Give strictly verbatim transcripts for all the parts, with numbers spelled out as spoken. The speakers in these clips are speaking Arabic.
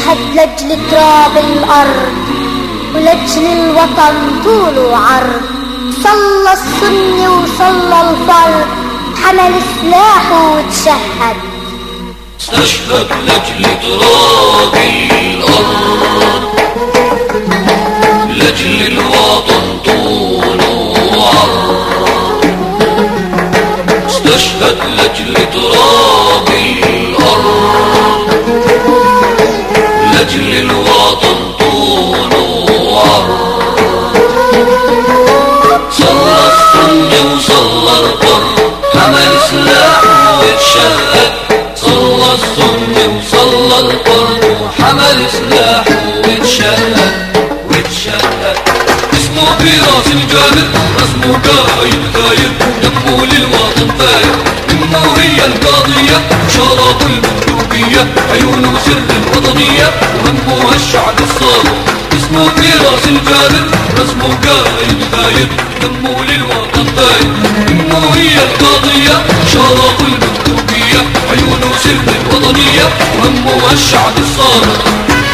استشهد لأجل تراب الأرض ولأجل الوطن طول وعرض. صلى السني وصلى الفرد، حمل سلاحه وتشهد. استشهد لأجل تراب الأرض، لأجل الوطن طول وعرض. استشهد لأجل تراب الأرض، لأجل الوطن طول وعرض. صلى السني وصلى الفرد، حمل سلاحه وتشهد. صلى السني وصلى الفرد وحمل سلاحه وتشهد وتشهد. اسمه في راس الجابر، رسمه قايد ثاير، دمه للوطن ثاير. امه هي القاضية، شرف البندقية، عيونه سر الوطنية، وهمه الشعب الصابر. اسمه في راس الجابر، رسمه قايد ثاير، دمه للوطن ثاير. امه هي القاضية، شرف البندقية، عيونه سر الوطنية، وهمه الشعب الصابر.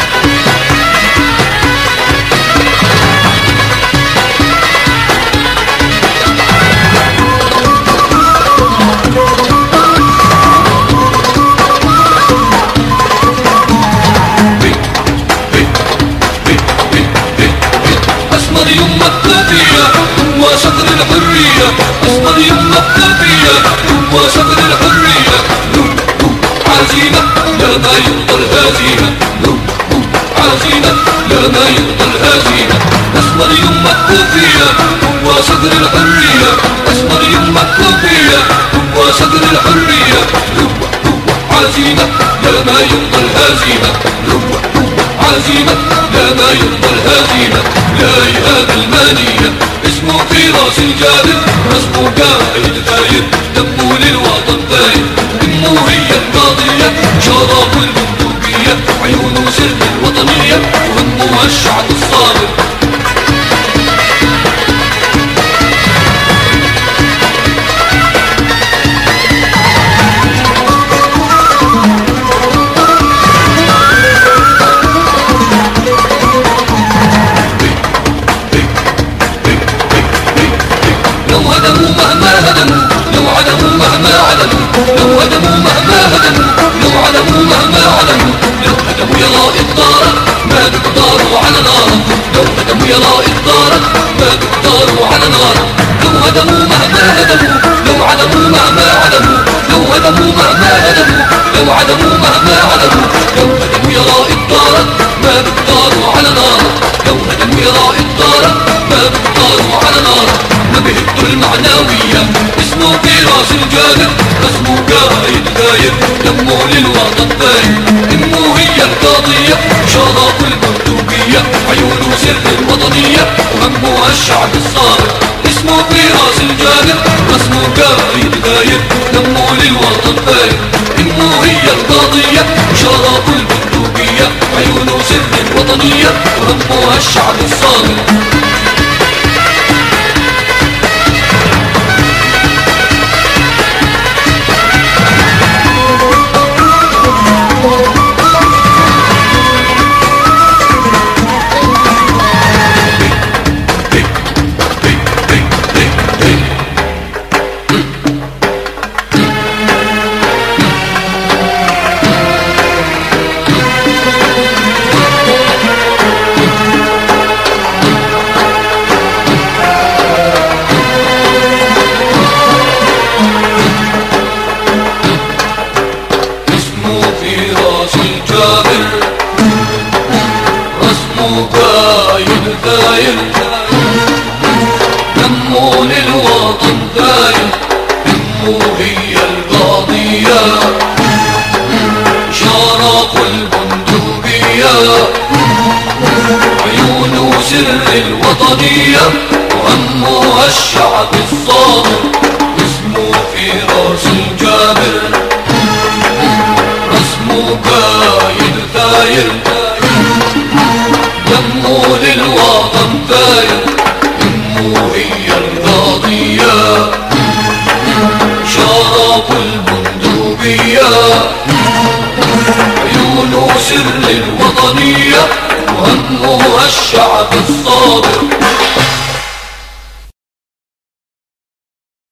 أسمر يمه الثانية هو صقر الحرية، أسمر يمه الثانية هو صقر الحرية. عزيمة لا ما يرضى الهزيمة، عزيمة لا ما يرضى الهزيمة. أسمر يمه الثانية هو صقر الحرية، أسمر يمه الثانية هو صقر الحرية. عزيمة لا ما يرضى الهزيمة، عزيمة لا ما يرضى الهزيمة. لا يهاب المانية، اسمه في راس الجابر، رسمه قايد ثاير، دمه للوطن ثاير. امه هي القاضية، شرف البندقية، عيونه سر الوطنية، وهمه الشعب الصابر. لو هدموا مهما هدموا، لو عدموا مهما عدموا، لو هدموا مهما هدموا، لو عدموا مهما عدموا. لو هدموا يا رائد دارك ما بيقدروا على نارك، لو هدموا يا رائد دارك ما بيقدروا على نارك. لو هدموا مهما هدموا، لو عدموا مهما عدموا، لو هدموا مهما هدموا، لو عدموا مهما عدموا. لو هدموا يا رائد دارك ما بيقدروا على نارك، لو هدموا يا رائد دارك ما بيقدروا على نارك. ما بيهدوا المعنوية، اسمه في راس الجابر، رسمه قايد ثاير، دمه للوطن ثاير. امه هي القاضية، شرف البندقية، عيونه سر الوطنية، وهمه الشعب الصابر. اسمه في راس الجابر، رسمه قايد ثاير، دمه للوطن ثاير. امه هي القاضية، شرف البندقية، عيونه سر الوطنية، وهمه الشعب الصابر. قايد ثاير، دمه للوطن ثاير. امه هي القاضية، شرف البندقية، عيونه سر الوطنية، وهمه الشعب الصابر. اسمه في راس الجابر، رسمه قايد ثاير، دمه للوطن ثاير. امه هي القاضية، شرف البندقية، عيون سر الوطنية وهمها الشعب الصابر.